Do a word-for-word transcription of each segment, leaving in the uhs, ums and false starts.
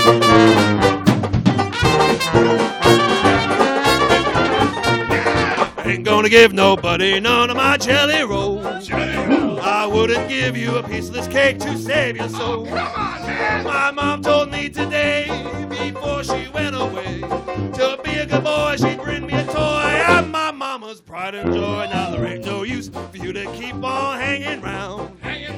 Ain't gonna give nobody none of my jelly rolls. I wouldn't give you a piece of this cake to save your soul. My mom told me today, before she went away, to be a good boy, she'd bring me a toy. I'm my mama's pride and joy. Now there ain't no use for you to keep on hanging round.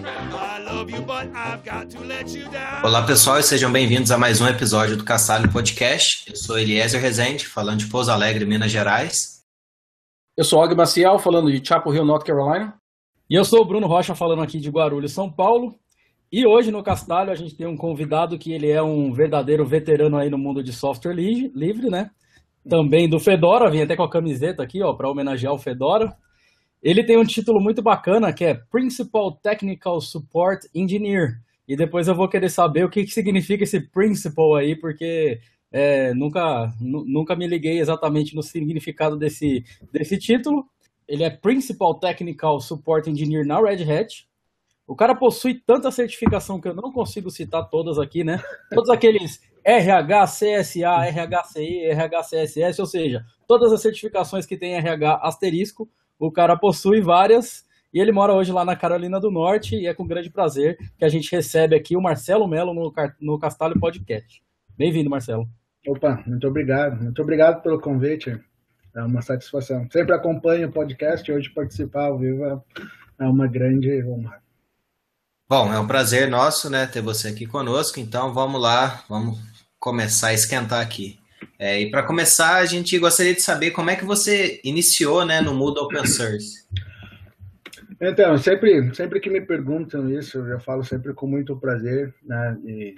I love you, but I've got to let you down. Olá pessoal, e sejam bem-vindos a mais um episódio do Castalho Podcast. Eu sou Eliezer Rezende, falando de Pouso Alegre, Minas Gerais. Eu sou Og Maciel, falando de Chapel Hill, North Carolina. E eu sou o Bruno Rocha, falando aqui de Guarulhos, São Paulo. E hoje no Castalho a gente tem um convidado que ele é um verdadeiro veterano aí no mundo de software li- livre, né? Também do Fedora, vim até com a camiseta aqui, ó, para homenagear o Fedora. Ele tem um título muito bacana que é Principal Technical Support Engineer. E depois eu vou querer saber o que, que significa esse principal aí, porque é, nunca, n- nunca me liguei exatamente no significado desse, desse título. Ele é Principal Technical Support Engineer na Red Hat. O cara possui tanta certificação que eu não consigo citar todas aqui, né? Todos aqueles R H C S A, R H C I, R H C S S, ou seja, todas as certificações que tem R H asterisco, o cara possui várias. E ele mora hoje lá na Carolina do Norte e é com grande prazer que a gente recebe aqui o Marcelo Mello no, no Castalho Podcast. Bem-vindo, Marcelo. Opa, muito obrigado. Muito obrigado pelo convite. É uma satisfação. Sempre acompanho o podcast e hoje participar ao vivo é uma grande honra. Bom, é um prazer nosso, né, ter você aqui conosco, então vamos lá, vamos começar a esquentar aqui. É, e para começar, a gente gostaria de saber como é que você iniciou, né, no mundo open source. Então, sempre, sempre que me perguntam isso, eu falo sempre com muito prazer, né, e,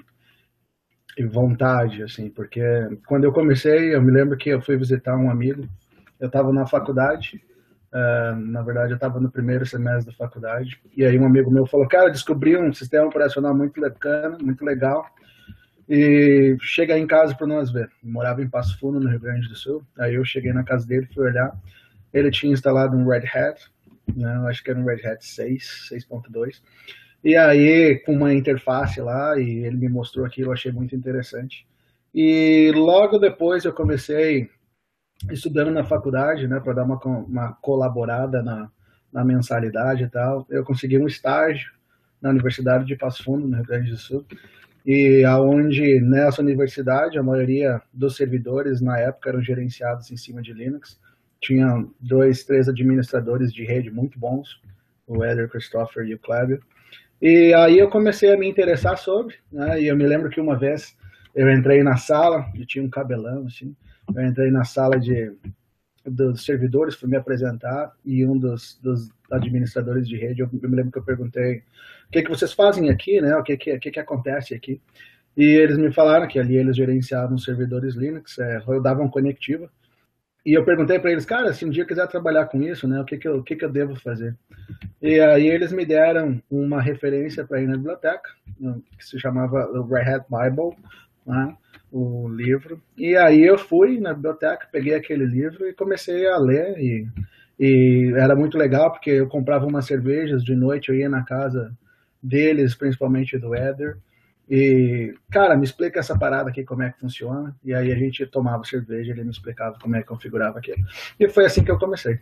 e vontade, assim, porque quando eu comecei, eu me lembro que eu fui visitar um amigo, eu estava na faculdade, uh, na verdade eu estava no primeiro semestre da faculdade, e aí um amigo meu falou, cara, descobri um sistema operacional muito bacana, muito legal, e chega aí em casa para nós ver. Eu morava em Passo Fundo, no Rio Grande do Sul, aí eu cheguei na casa dele, fui olhar, ele tinha instalado um Red Hat, né, eu acho que era um Red Hat seis, seis ponto dois, e aí com uma interface lá, e ele me mostrou aquilo, eu achei muito interessante. E logo depois eu comecei estudando na faculdade, né, para dar uma, uma colaborada na, na mensalidade e tal, eu consegui um estágio na Universidade de Passo Fundo, no Rio Grande do Sul, e aonde nessa universidade a maioria dos servidores na época eram gerenciados em cima de Linux. Tinha dois, três administradores de rede muito bons, o Eder, Christopher e o Clébio. E aí eu comecei a me interessar sobre, né, e eu me lembro que uma vez eu entrei na sala, e tinha um cabelão assim, eu entrei na sala de, dos servidores, fui me apresentar, e um dos, dos administradores de rede, eu me lembro que eu perguntei, o que, que vocês fazem aqui, né? O que, que, que, que acontece aqui? E eles me falaram que ali eles gerenciavam servidores Linux, é, rodavam conectiva, e eu perguntei para eles, cara, se um dia eu quiser trabalhar com isso, né, o que, que, eu, o que, que eu devo fazer? E aí eles me deram uma referência para ir na biblioteca, que se chamava o Red Hat Bible, né, o livro, e aí eu fui na biblioteca, peguei aquele livro e comecei a ler, e, e era muito legal, porque eu comprava umas cervejas de noite, eu ia na casa deles, principalmente do Eder, e, cara, me explica essa parada aqui, como é que funciona, e aí a gente tomava cerveja, ele me explicava como é que configurava aquilo, e foi assim que eu comecei.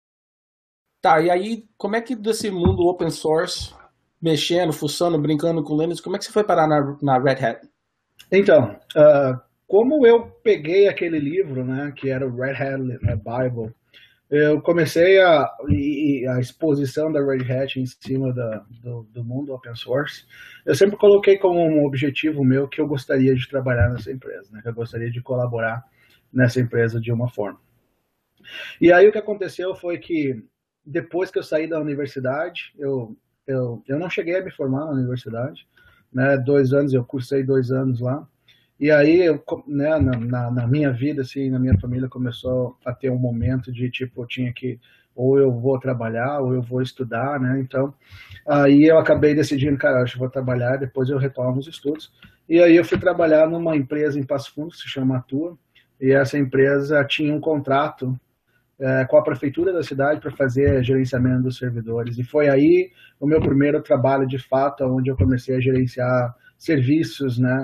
Tá, e aí, como é que desse mundo open source, mexendo, fuçando, brincando com Linux, como é que você foi parar na, na Red Hat? Então, uh, como eu peguei aquele livro, né, que era o Red Hat Bible, eu comecei a, a exposição da Red Hat em cima da, do, do mundo open source. Eu sempre coloquei como um objetivo meu que eu gostaria de trabalhar nessa empresa, né, que eu gostaria de colaborar nessa empresa de uma forma. E aí o que aconteceu foi que depois que eu saí da universidade, eu, eu, eu não cheguei a me formar na universidade, né, dois anos, eu cursei dois anos lá, e aí, eu, né, na, na minha vida, assim, na minha família começou a ter um momento de, tipo, eu tinha que, ou eu vou trabalhar, ou eu vou estudar, né, então, aí eu acabei decidindo, cara, acho que vou trabalhar, depois eu retomo os estudos, e aí eu fui trabalhar numa empresa em Passo Fundo, que se chama Atua, e essa empresa tinha um contrato é, com a prefeitura da cidade para fazer gerenciamento dos servidores. E foi aí o meu primeiro trabalho de fato, onde eu comecei a gerenciar serviços, né,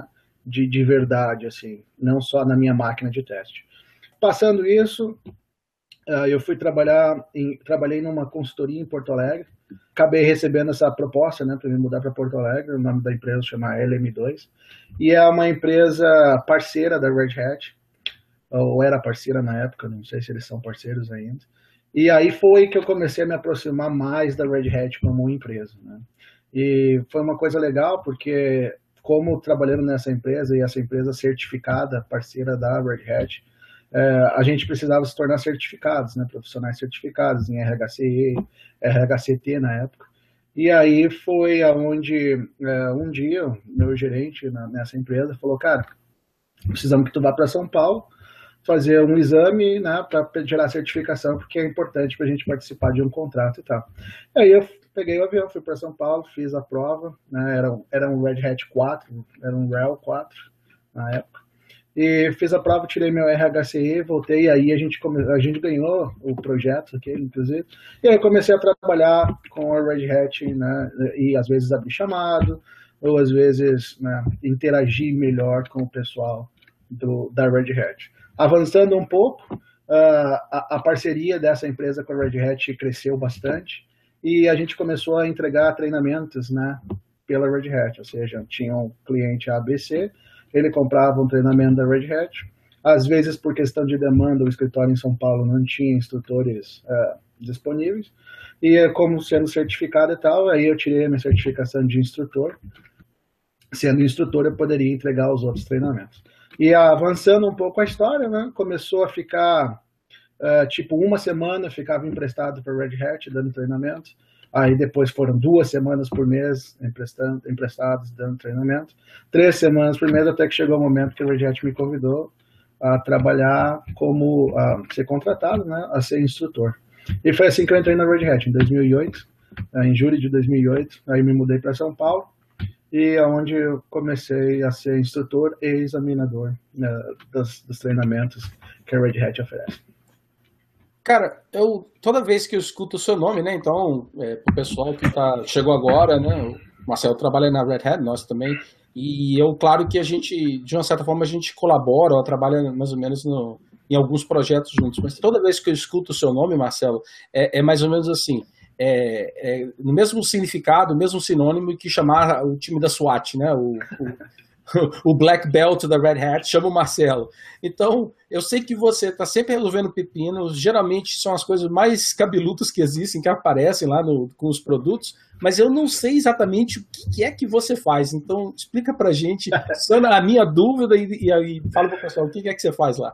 de, de verdade, assim, não só na minha máquina de teste. Passando isso, uh, eu fui trabalhar, em, trabalhei numa consultoria em Porto Alegre, acabei recebendo essa proposta, né, para me mudar para Porto Alegre. O nome da empresa chama L M dois, e é uma empresa parceira da Red Hat, ou era parceira na época, não sei se eles são parceiros ainda. E aí foi que eu comecei a me aproximar mais da Red Hat como empresa, né? E foi uma coisa legal, porque como trabalhando nessa empresa, e essa empresa certificada, parceira da Red Hat, é, a gente precisava se tornar certificados, né, profissionais certificados em R H C E, R H C T na época. E aí foi aonde é, um dia meu gerente na, nessa empresa falou, cara, precisamos que tu vá para São Paulo fazer um exame, né, para gerar certificação, porque é importante para a gente participar de um contrato e tal. E aí eu peguei o avião, fui para São Paulo, fiz a prova, né, era, era um Red Hat quatro, era um R H E L quatro na época. E fiz a prova, tirei meu R H C E, voltei, e aí a gente, come... a gente ganhou o projeto, okay, inclusive, e aí comecei a trabalhar com a Red Hat, né, e às vezes abrir chamado, ou às vezes, né, interagir melhor com o pessoal do, da Red Hat. Avançando um pouco, uh, a, a parceria dessa empresa com a Red Hat cresceu bastante, e a gente começou a entregar treinamentos, né, pela Red Hat, ou seja, tinha um cliente A B C, ele comprava um treinamento da Red Hat. Às vezes, por questão de demanda, o escritório em São Paulo não tinha instrutores uh, disponíveis. E como sendo certificado e tal, aí eu tirei a minha certificação de instrutor. Sendo instrutor, eu poderia entregar os outros treinamentos. E avançando um pouco a história, né, começou a ficar, uh, tipo, uma semana ficava emprestado para a Red Hat, dando treinamento. Aí depois foram duas semanas por mês emprestando, emprestados, dando treinamento. Três semanas por mês, até que chegou o momento que a Red Hat me convidou a trabalhar como, a ser contratado, né, a ser instrutor. E foi assim que eu entrei na Red Hat, em dois mil e oito, em julho de dois mil e oito. Aí me mudei para São Paulo, e é onde eu comecei a ser instrutor e examinador, né, dos, dos treinamentos que a Red Hat oferece. Cara, eu toda vez que eu escuto o seu nome, né? Então, é, o pessoal que tá, chegou agora, né? O Marcelo trabalha na Red Hat, nós também. E eu, claro que a gente, de uma certa forma, a gente colabora, ou trabalha mais ou menos no, em alguns projetos juntos. Mas toda vez que eu escuto o seu nome, Marcelo, é, é mais ou menos assim. É, é no mesmo significado, o mesmo sinônimo que chamar o time da SWAT, né? O, o, o Black Belt da Red Hat, chama o Marcelo. Então, eu sei que você está sempre resolvendo pepinos, geralmente são as coisas mais cabeludas que existem, que aparecem lá no, com os produtos, mas eu não sei exatamente o que, que é que você faz. Então, explica pra gente, sana a minha dúvida e, e, e fala pro pessoal, o que é que você faz lá?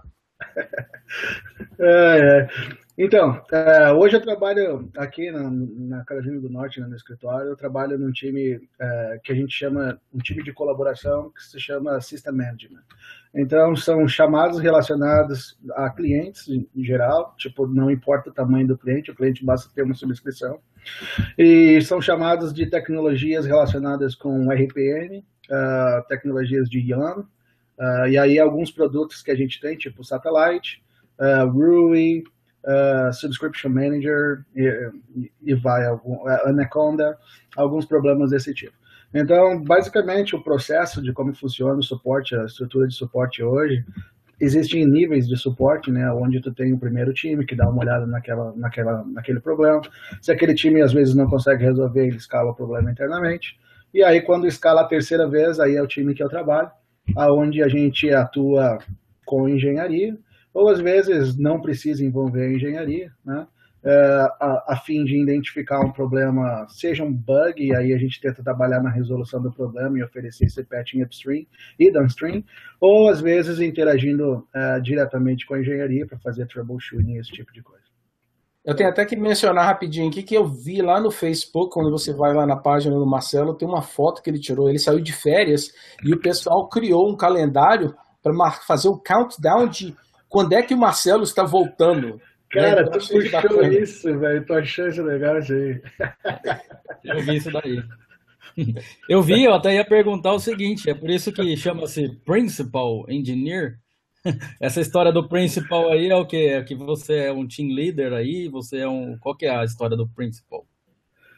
É, é. Então, é, hoje eu trabalho aqui na, na Carolina do Norte, né, no escritório. Eu trabalho num time é, que a gente chama, um time de colaboração que se chama System Management. Então, são chamados relacionados a clientes em geral, tipo, não importa o tamanho do cliente, o cliente basta ter uma subscrição. E são chamados de tecnologias relacionadas com R P N, uh, tecnologias de I A M, uh, e aí alguns produtos que a gente tem, tipo Satellite, uh, Rui, Uh, Subscription Manager e, e vai, algum, Anaconda, alguns problemas desse tipo. Então, basicamente, o processo de como funciona o suporte, a estrutura de suporte hoje, existem níveis de suporte, né, onde tu tem o primeiro time que dá uma olhada naquela, naquela, naquele problema. Se aquele time às vezes não consegue resolver, ele escala o problema internamente. E aí, quando escala a terceira vez, aí é o time que eu trabalho, aonde a gente atua com engenharia, ou às vezes não precisa envolver a engenharia, né, é, a, a fim de identificar um problema, seja um bug, e aí a gente tenta trabalhar na resolução do problema e oferecer esse patching upstream e downstream, ou às vezes interagindo é, diretamente com a engenharia para fazer troubleshooting, esse tipo de coisa. Eu tenho até que mencionar rapidinho aqui que eu vi lá no Facebook, quando você vai lá na página do Marcelo, tem uma foto que ele tirou, ele saiu de férias e o pessoal criou um calendário para fazer o countdown de quando é que o Marcelo está voltando. Cara, né? Tu puxou isso, velho. Tô achando isso legal, isso aí. Eu vi isso daí. Eu vi, eu até ia perguntar o seguinte, é por isso que chama-se Principal Engineer. Essa história do Principal aí é o quê? É que você é um team leader aí, você é um... Qual que é a história do Principal?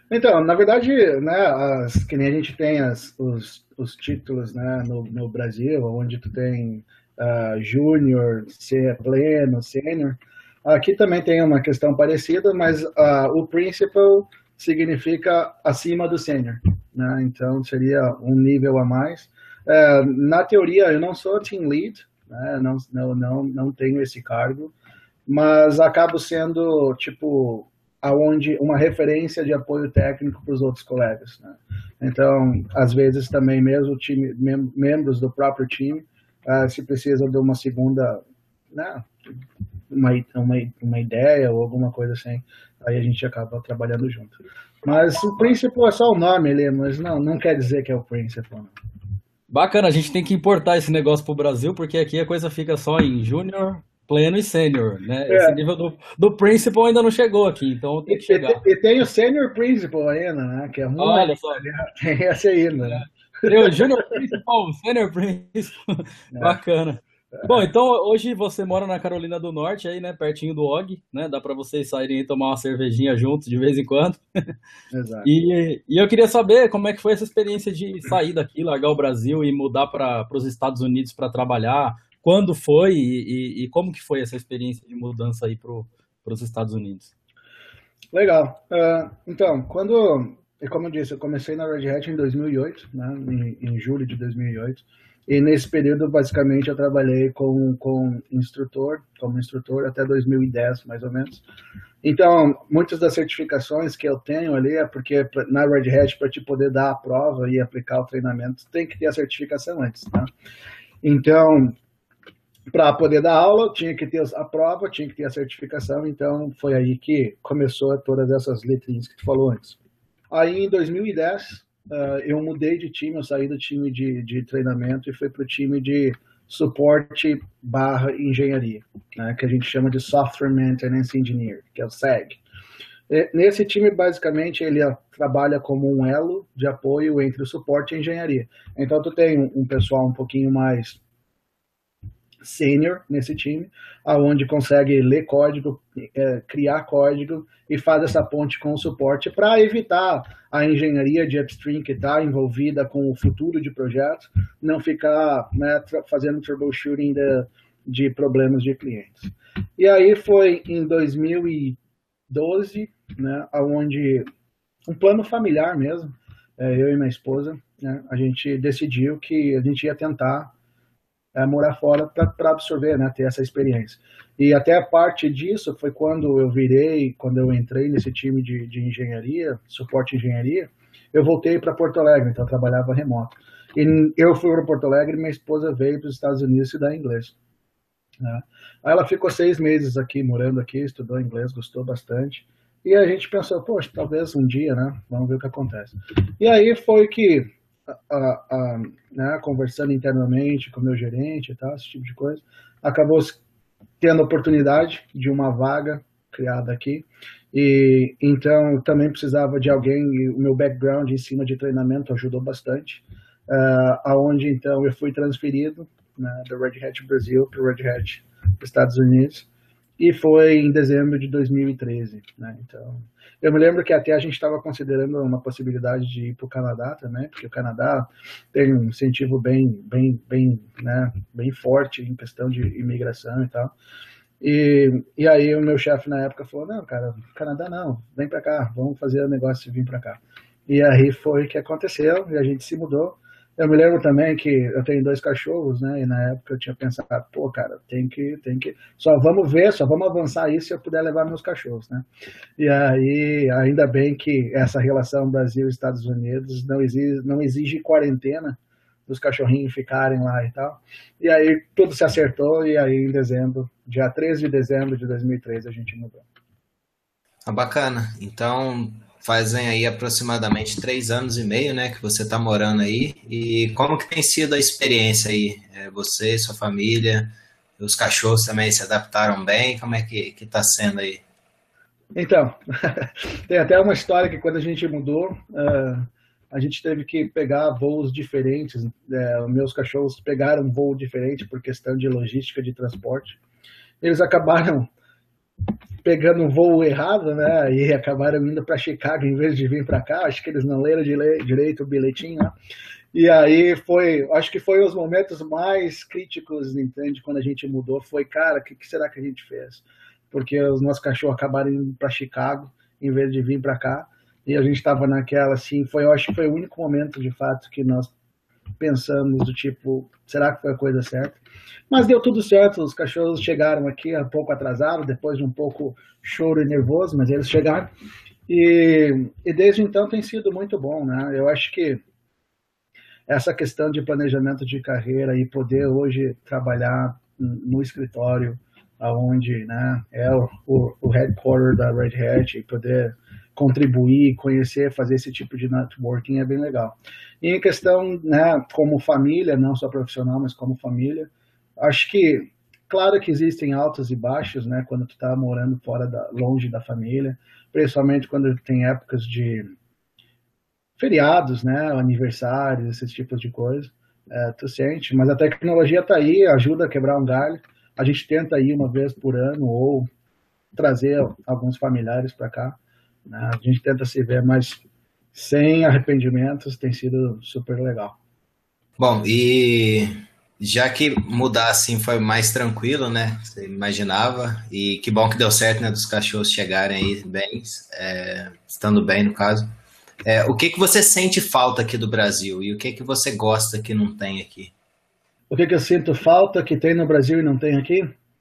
Então, na verdade, né, as, que nem a gente tem as, os, os títulos, né, no, no Brasil, onde tu tem uh, júnior, pleno, sênior. Aqui também tem uma questão parecida, mas uh, o principal significa acima do sênior, né? Então seria um nível a mais. Uh, na teoria, eu não sou team lead, né? não, não, não, não tenho esse cargo, mas acabo sendo, tipo, aonde uma referência de apoio técnico para os outros colegas, né? Então, às vezes também mesmo time, mem membros do próprio time, uh, se precisam de uma segunda, né, uma, uma, uma ideia ou alguma coisa assim, aí a gente acaba trabalhando junto. Mas o principal é só o nome ali, mas não, não quer dizer que é o principal. Bacana, a gente tem que importar esse negócio pro Brasil, porque aqui a coisa fica só em júnior, pleno e sênior, né? É. Esse nível do, do principal ainda não chegou aqui, então tem que e, chegar. E, e tem o sênior principal ainda, né? Que é muito... Olha só. Tem esse ainda, né? Tem o júnior principal, o sênior principal. É. Bacana. É. Bom, então hoje você mora na Carolina do Norte, aí, né? Pertinho do Og, né? Dá para vocês saírem e tomar uma cervejinha juntos de vez em quando. Exato. E, e eu queria saber como é que foi essa experiência de sair daqui, largar o Brasil e mudar para os Estados Unidos para trabalhar. Quando foi e, e, e como que foi essa experiência de mudança aí para os Estados Unidos? Legal. Uh, então, quando, como eu disse, eu comecei na Red Hat em dois mil e oito, né, em, em julho de dois mil e oito, e nesse período, basicamente, eu trabalhei com, com instrutor, como instrutor até dois mil e dez, mais ou menos. Então, muitas das certificações que eu tenho ali é porque na Red Hat, para te poder dar a prova e aplicar o treinamento, tem que ter a certificação antes, tá? Então, para poder dar aula, tinha que ter a prova, tinha que ter a certificação, então foi aí que começou todas essas letrinhas que tu falou antes. Aí, em dois mil e dez, uh, eu mudei de time, eu saí do time de, de treinamento e fui para o time de suporte barra engenharia, né, que a gente chama de Software Maintenance Engineer, que é o S E G. E, nesse time, basicamente, ele trabalha como um elo de apoio entre o suporte e a engenharia. Então, tu tem um, um pessoal um pouquinho mais sênior nesse time, aonde consegue ler código, é, criar código e faz essa ponte com o suporte para evitar a engenharia de upstream que está envolvida com o futuro de projetos, não ficar, né, fazendo troubleshooting de, de problemas de clientes. E aí foi em dois mil e doze, né, aonde um plano familiar mesmo, é, eu e minha esposa, né, a gente decidiu que a gente ia tentar É, morar fora para absorver, né, ter essa experiência. E até a parte disso foi quando eu virei, quando eu entrei nesse time de, de engenharia, suporte engenharia, eu voltei para Porto Alegre, então eu trabalhava remoto. E eu fui para Porto Alegre e minha esposa veio para os Estados Unidos estudar inglês, né? Aí ela ficou seis meses aqui, morando aqui, estudou inglês, gostou bastante. E a gente pensou, poxa, talvez um dia, né, vamos ver o que acontece. E aí foi que A, a, né, conversando internamente com o meu gerente e tal, esse tipo de coisa, acabou tendo a oportunidade de uma vaga criada aqui, e então também precisava de alguém, e o meu background em cima de treinamento ajudou bastante, uh, aonde então eu fui transferido, né, da Red Hat Brasil para o Red Hat Estados Unidos, e foi em dezembro de dois mil e treze, né? Então, eu me lembro que até a gente estava considerando uma possibilidade de ir para o Canadá também, porque o Canadá tem um incentivo bem, bem, bem, né, bem forte em questão de imigração e tal. E, e aí o meu chefe na época falou, não, cara, Canadá não, vem para cá, vamos fazer o negócio de vir para cá. E aí foi que aconteceu, e a gente se mudou. Eu me lembro também que eu tenho dois cachorros, né? E na época eu tinha pensado, pô, cara, tem que, tem que, só vamos ver, só vamos avançar isso se eu puder levar meus cachorros, né? E aí, ainda bem que essa relação Brasil-Estados Unidos não exige, não exige quarentena dos cachorrinhos ficarem lá e tal. E aí tudo se acertou e aí em dezembro, dia treze de dezembro de dois mil e treze, a gente mudou. Ah, bacana. Então, fazem aí aproximadamente três anos e meio, né, que você está morando aí. E como que tem sido a experiência aí? É, você, sua família, os cachorros também se adaptaram bem? Como é que que está sendo aí? Então, tem até uma história que quando a gente mudou, uh, a gente teve que pegar voos diferentes. Uh, meus cachorros pegaram um voo diferente por questão de logística de transporte. Eles acabaram pegando um voo errado, né? E acabaram indo para Chicago em vez de vir para cá. Acho que eles não leram direito o bilhetinho, né? E aí foi, acho que foi os momentos mais críticos, entende? Quando a gente mudou, foi, cara, o que, que será que a gente fez? Porque os nossos cachorros acabaram indo para Chicago em vez de vir para cá. E a gente estava naquela, assim, foi, eu acho que foi o único momento, de fato, que nós pensamos do tipo, será que foi a coisa certa? Mas deu tudo certo, os cachorros chegaram aqui um pouco atrasados, depois de um pouco choro e nervoso, mas eles chegaram. E, e desde então tem sido muito bom, né? Eu acho que essa questão de planejamento de carreira e poder hoje trabalhar no escritório, onde, né, é o, o, o headquarter da Red Hat, e poder contribuir, conhecer, fazer esse tipo de networking é bem legal. E em questão, né, como família, não só profissional, mas como família, acho que, claro que existem altos e baixos, né, quando tu tá morando fora da, longe da família, principalmente quando tem épocas de feriados, né, aniversários, esses tipos de coisa, é, tu sente, mas a tecnologia tá aí, ajuda a quebrar um galho, a gente tenta ir uma vez por ano ou trazer alguns familiares para cá, né, a gente tenta se ver, mas sem arrependimentos, tem sido super legal. Bom, e já que mudar assim foi mais tranquilo, né, você imaginava, e que bom que deu certo, né, dos cachorros chegarem aí bem, é, estando bem no caso. É, o que que você sente falta aqui do Brasil e o que que você gosta que não tem aqui? O que que eu sinto falta que tem no Brasil e não tem aqui?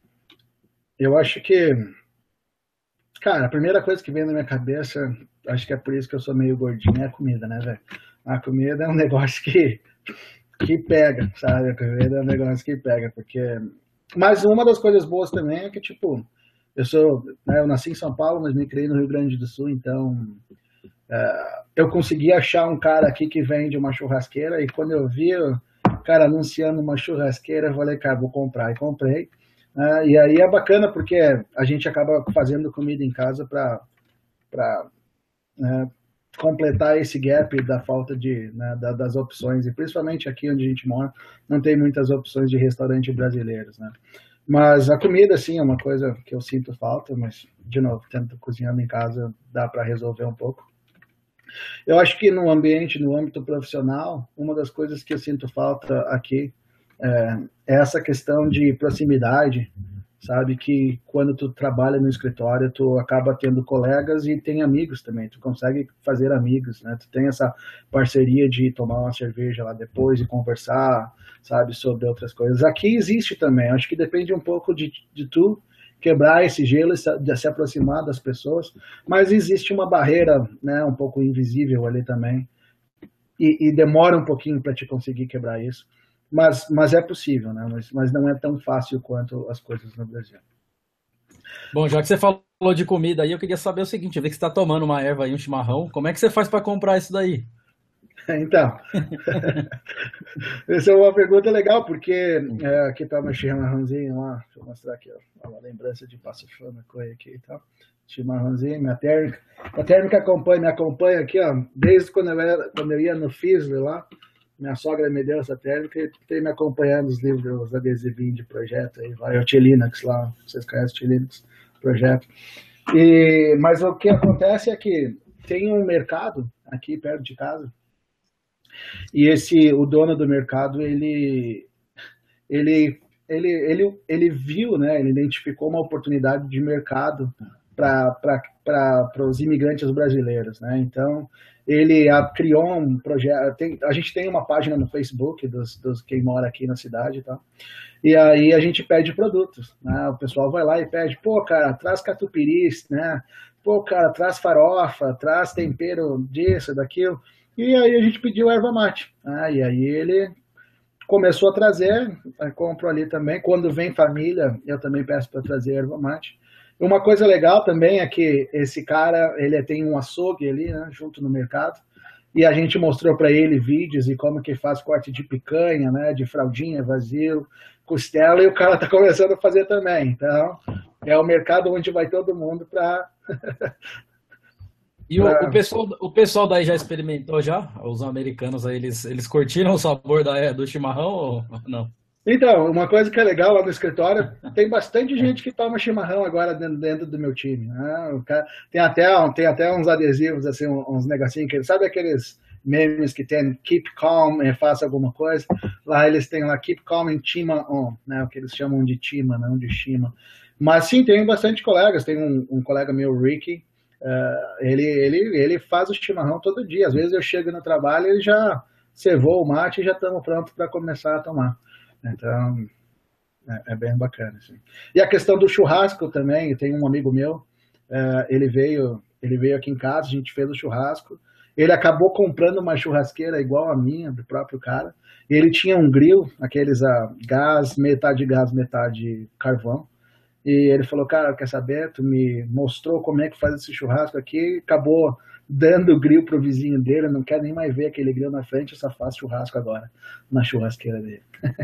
Eu acho que, cara, a primeira coisa que vem na minha cabeça, acho que é por isso que eu sou meio gordinho, é a comida, né, velho? A comida é um negócio que, que pega, sabe? A comida é um negócio que pega, porque... Mas uma das coisas boas também é que, tipo, eu sou, né, eu nasci em São Paulo, mas me criei no Rio Grande do Sul, então... Uh, eu consegui achar um cara aqui que vende uma churrasqueira, e quando eu vi o cara anunciando uma churrasqueira, eu falei, cara, vou comprar, e comprei. Uh, e aí é bacana porque a gente acaba fazendo comida em casa para para uh, completar esse gap da falta de, né, da, das opções, e principalmente aqui onde a gente mora, não tem muitas opções de restaurante brasileiros, né? Mas a comida, sim, é uma coisa que eu sinto falta, mas, de novo, tento cozinhando em casa, dá para resolver um pouco. Eu acho que no ambiente, no âmbito profissional, uma das coisas que eu sinto falta aqui é, é essa questão de proximidade, sabe? Que quando tu trabalha no escritório, tu acaba tendo colegas e tem amigos também, tu consegue fazer amigos, né? Tu tem essa parceria de tomar uma cerveja lá depois e conversar, sabe? Sobre outras coisas. Aqui existe também, acho que depende um pouco de, de tu quebrar esse gelo e se, de se aproximar das pessoas, mas existe uma barreira, né, um pouco invisível ali também, e, e demora um pouquinho para te conseguir quebrar isso, mas, mas é possível, né, mas, mas não é tão fácil quanto as coisas no Brasil. Bom, já que você falou de comida aí, eu queria saber o seguinte, eu vi que você está tomando uma erva aí, um chimarrão, como é que você faz para comprar isso daí? Então, essa é uma pergunta legal, porque é, aqui está meu chimarrãozinho lá, deixa eu mostrar aqui, ó, uma lembrança de Passo Fundo, coisa aqui e tal, chimarrãozinho, minha térmica, a térmica acompanha, me acompanha aqui, ó, desde quando eu, era, quando eu ia no Fisley lá, minha sogra me deu essa térmica e tem me acompanhando os livros, os adesivinhos de projeto, aí vai o T-Linux lá, vocês conhecem o T-Linux, projeto, e, mas o que acontece é que tem um mercado aqui perto de casa. E esse, o dono do mercado, ele, ele, ele, ele, ele viu, né, ele identificou uma oportunidade de mercado para os imigrantes brasileiros, né? Então, ele a, criou um projeto, tem, a gente tem uma página no Facebook dos, dos quem mora aqui na cidade e tal, e aí a gente pede produtos, né? O pessoal vai lá e pede, pô, cara, traz catupiry, né? Pô, cara, traz farofa, traz tempero disso, daquilo. E aí a gente pediu erva mate. Ah, e aí ele começou a trazer, compro ali também. Quando vem família, eu também peço para trazer erva mate. Uma coisa legal também é que esse cara, ele tem um açougue ali, né, junto no mercado. E a gente mostrou para ele vídeos e como que faz corte de picanha, né, de fraldinha, vazio, costela, e o cara tá começando a fazer também. Então, é o mercado onde vai todo mundo para... E o, o, pessoal, o pessoal daí já experimentou já? Os americanos aí, eles, eles curtiram o sabor da, do chimarrão ou não? Então, uma coisa que é legal lá no escritório, tem bastante gente que toma chimarrão agora dentro, dentro do meu time. Né? O cara, tem, até, tem até uns adesivos, assim, uns negocinhos, que, sabe aqueles memes que tem keep calm e faça alguma coisa? Lá eles têm lá keep calm and chima on, né? O que eles chamam de chima, não de shima. Mas sim, tem bastante colegas, tem um, um colega meu, Ricky, uh, ele, ele, ele faz o chimarrão todo dia. Às vezes eu chego no trabalho e ele já cevou o mate e já estamos prontos para começar a tomar. Então, é, é bem bacana, assim. E a questão do churrasco também, tem um amigo meu, uh, ele veio, ele veio aqui em casa, a gente fez o churrasco, ele acabou comprando uma churrasqueira igual a minha, do próprio cara, e ele tinha um grill, aqueles a gás, metade gás, metade carvão, e ele falou, cara, quer saber, tu me mostrou como é que faz esse churrasco aqui, acabou dando o grill pro vizinho dele, não quer nem mais ver aquele grill na frente, só faz churrasco agora, na churrasqueira dele.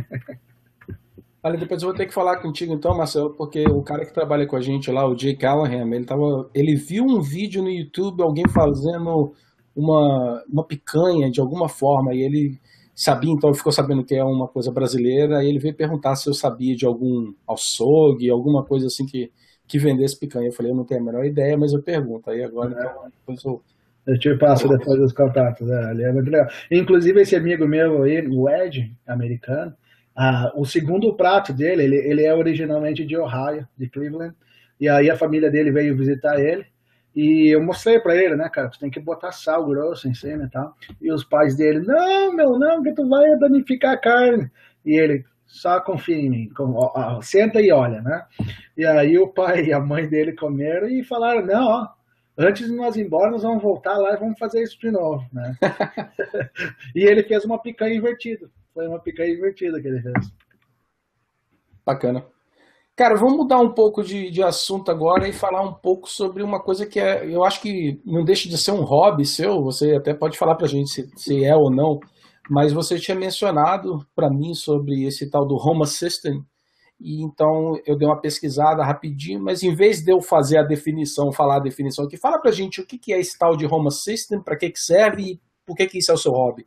Olha, depois eu vou ter que falar contigo então, Marcelo, porque o cara que trabalha com a gente lá, o Jay Callahan, ele, tava, ele viu um vídeo no YouTube, alguém fazendo uma, uma picanha de alguma forma, e ele sabia, então ele ficou sabendo que é uma coisa brasileira, e ele veio perguntar se eu sabia de algum açougue, alguma coisa assim que, que vendesse picanha. Eu falei, eu não tenho a menor ideia, mas eu pergunto. Aí agora, é. então, depois eu... Eu te passo depois os contatos, né? Ali é muito legal. Inclusive, esse amigo meu aí, o Ed, americano, ah, o segundo prato dele, ele, ele é originalmente de Ohio, de Cleveland, e aí a família dele veio visitar ele, e eu mostrei pra ele, né, cara, tu tem que botar sal grosso em cima e tal, e os pais dele, não, meu, não, que tu vai danificar a carne, e ele, só confia em mim, com, ó, ó, senta e olha, né, e aí o pai e a mãe dele comeram e falaram, não, ó, antes de nós ir embora, nós vamos voltar lá e vamos fazer isso de novo, né? E ele fez uma picanha invertida. Foi uma picanha invertida que ele fez. Bacana. Cara, vamos mudar um pouco de, de assunto agora e falar um pouco sobre uma coisa que é, eu acho que não deixa de ser um hobby seu, você até pode falar pra gente se, se é ou não, mas você tinha mencionado para mim sobre esse tal do Home Assistant. E então eu dei uma pesquisada rapidinho, mas em vez de eu fazer a definição, falar a definição aqui, fala pra gente o que é esse tal de Home Assistant, para que que serve e por que que isso é o seu hobby.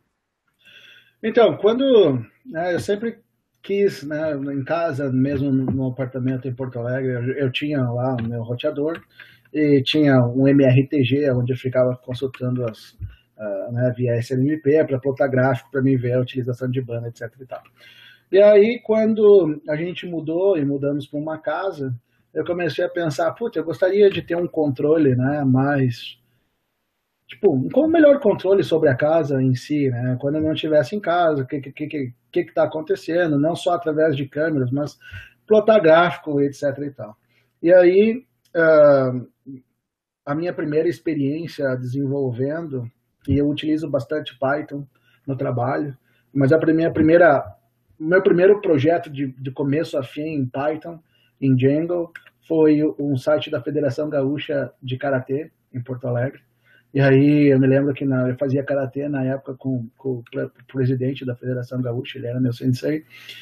Então, quando né, eu sempre quis, né, em casa, mesmo no apartamento em Porto Alegre, eu, eu tinha lá o meu roteador e tinha um M R T G, onde eu ficava consultando as, uh, né, via S N M P para plotar gráfico, para mim ver a utilização de banda, etc e tal. E aí, quando a gente mudou e mudamos para uma casa, eu comecei a pensar, putz, eu gostaria de ter um controle, né, mais, tipo, um melhor controle sobre a casa em si, né, quando eu não estivesse em casa, o que que que que que está acontecendo, não só através de câmeras, mas plotar gráfico, etc e tal. E aí, uh, a minha primeira experiência desenvolvendo, e eu utilizo bastante Python no trabalho, mas a minha primeira O meu primeiro projeto de, de começo a fim em Python, em Django, foi um site da Federação Gaúcha de Karatê, em Porto Alegre. E aí eu me lembro que na, eu fazia Karatê na época com, com o presidente da Federação Gaúcha, ele era meu sensei,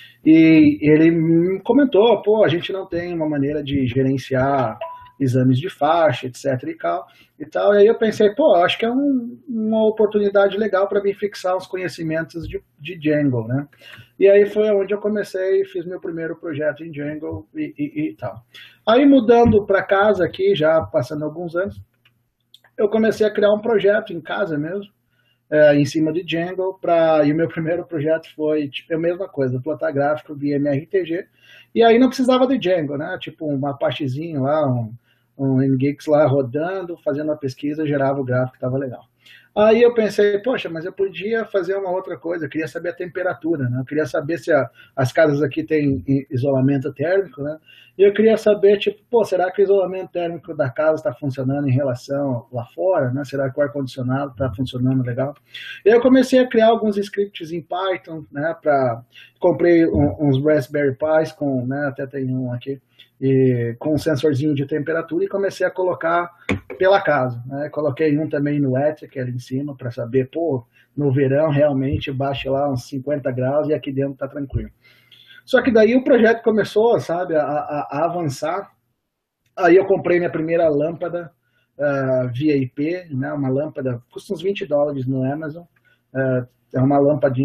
e ele me comentou, pô, a gente não tem uma maneira de gerenciar exames de faixa, etc e tal, e tal. E aí eu pensei, pô, acho que é um, uma oportunidade legal para mim fixar os conhecimentos de, de Django, né? E aí foi onde eu comecei e fiz meu primeiro projeto em Django e, e, e tal. Aí mudando para casa aqui, já passando alguns anos, eu comecei a criar um projeto em casa mesmo, é, em cima de Django, pra, e o meu primeiro projeto foi tipo, a mesma coisa, plotar gráfico via M R T G, e aí não precisava de Django, né? Tipo uma partezinha lá, um, um N G X lá rodando, fazendo a pesquisa, gerava o gráfico, estava legal. Aí eu pensei, poxa, mas eu podia fazer uma outra coisa, eu queria saber a temperatura, né? Eu queria saber se a, as casas aqui têm isolamento térmico, né? E eu queria saber, tipo, pô, será que o isolamento térmico da casa está funcionando em relação lá fora, né? Será que o ar-condicionado está funcionando legal? E aí eu comecei a criar alguns scripts em Python, né? Pra, comprei um, uns Raspberry Pis com, né? Até tem um aqui, e, com um sensorzinho de temperatura e comecei a colocar pela casa, né? Coloquei um também no Ethic ali em cima para saber, pô, no verão realmente baixa lá uns cinquenta graus e aqui dentro tá tranquilo. Só que daí o projeto começou, sabe, a, a, a avançar. Aí eu comprei minha primeira lâmpada uh, via I P, né? Uma lâmpada, custa uns vinte dólares no Amazon. Uh, é uma lampadinha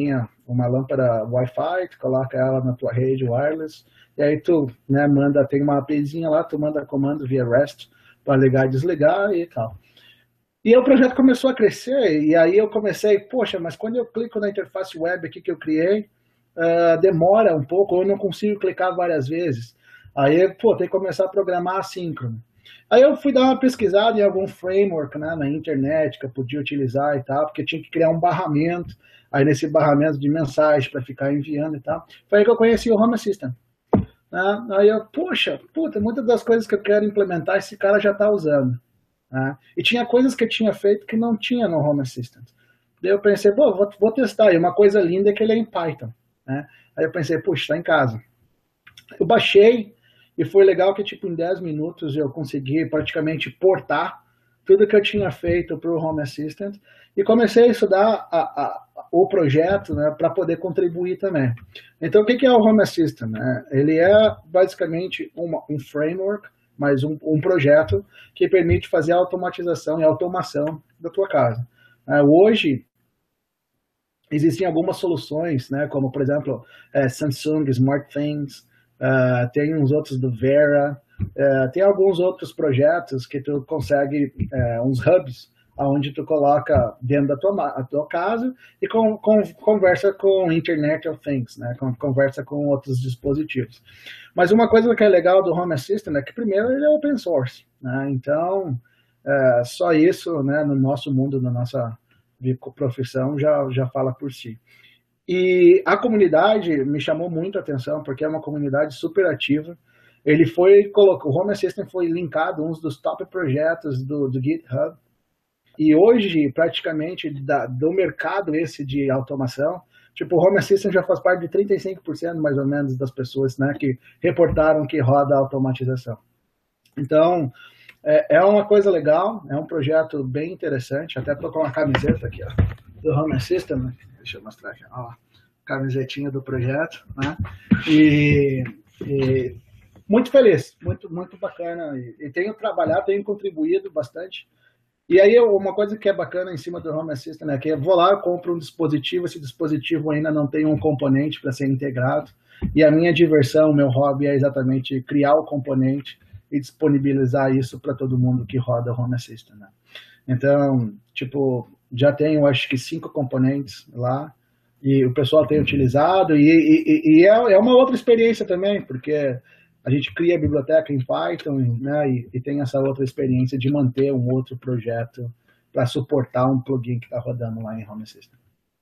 uma lâmpada Wi-Fi, tu coloca ela na tua rede wireless, e aí tu, né, manda, tem uma APIzinha lá, tu manda comando via REST para ligar e desligar e tal. E aí o projeto começou a crescer, e aí eu comecei, poxa, mas quando eu clico na interface web aqui que eu criei, uh, demora um pouco, ou eu não consigo clicar várias vezes. Aí, pô, tem que começar a programar assíncrono. Aí eu fui dar uma pesquisada em algum framework, né, na internet que eu podia utilizar e tal, porque tinha que criar um barramento, aí nesse barramento de mensagem para ficar enviando e tal. Foi aí que eu conheci o Home Assistant. Né? Aí eu, poxa, puta, muitas das coisas que eu quero implementar esse cara já está usando. Né? E tinha coisas que eu tinha feito que não tinha no Home Assistant. Daí eu pensei, pô, vou, vou testar. E uma coisa linda é que ele é em Python. Né? Aí eu pensei, puxa, está em casa. Eu baixei e foi legal que tipo em dez minutos eu consegui praticamente portar tudo que eu tinha feito para o Home Assistant e comecei a estudar a, a, o projeto, né, para poder contribuir também. Então, o que é o Home Assistant? Né? Ele é basicamente uma, um framework, mas um, um projeto que permite fazer a automatização e automação da tua casa. Uh, hoje, existem algumas soluções, né, como, por exemplo, uh, Samsung SmartThings, uh, tem uns outros do Vera, uh, tem alguns outros projetos que tu consegue, uh, uns hubs, onde tu coloca dentro da tua, a tua casa e com, com, conversa com Internet of Things, né? Conversa com outros dispositivos. Mas uma coisa que é legal do Home Assistant é que, primeiro, ele é open source. Né? Então, é, só isso, né, no nosso mundo, na nossa profissão, já, já fala por si. E a comunidade me chamou muito a atenção, porque é uma comunidade super ativa. Ele foi, colocou, o Home Assistant foi linkado a um dos top projetos do, do GitHub. E hoje, praticamente, da, do mercado esse de automação, tipo, o Home Assistant já faz parte de trinta e cinco por cento, mais ou menos, das pessoas, né, que reportaram que roda a automatização. Então, é, é uma coisa legal, é um projeto bem interessante. Até estou com uma camiseta aqui, ó, do Home Assistant, né? Deixa eu mostrar aqui, ó, camisetinha do projeto, né? E, e muito feliz, muito, muito bacana. E, e tenho trabalhado, tenho contribuído bastante. E aí, uma coisa que é bacana em cima do Home Assistant é que eu vou lá, compro um dispositivo, esse dispositivo ainda não tem um componente para ser integrado, e a minha diversão, o meu hobby é exatamente criar o componente e disponibilizar isso para todo mundo que roda o Home Assistant. Né? Então, tipo, já tenho, acho que, cinco componentes lá, e o pessoal tem utilizado, e, e, e é, é uma outra experiência também, porque a gente cria a biblioteca em Python, né, e, e tem essa outra experiência de manter um outro projeto para suportar um plugin que está rodando lá em Home Assistant.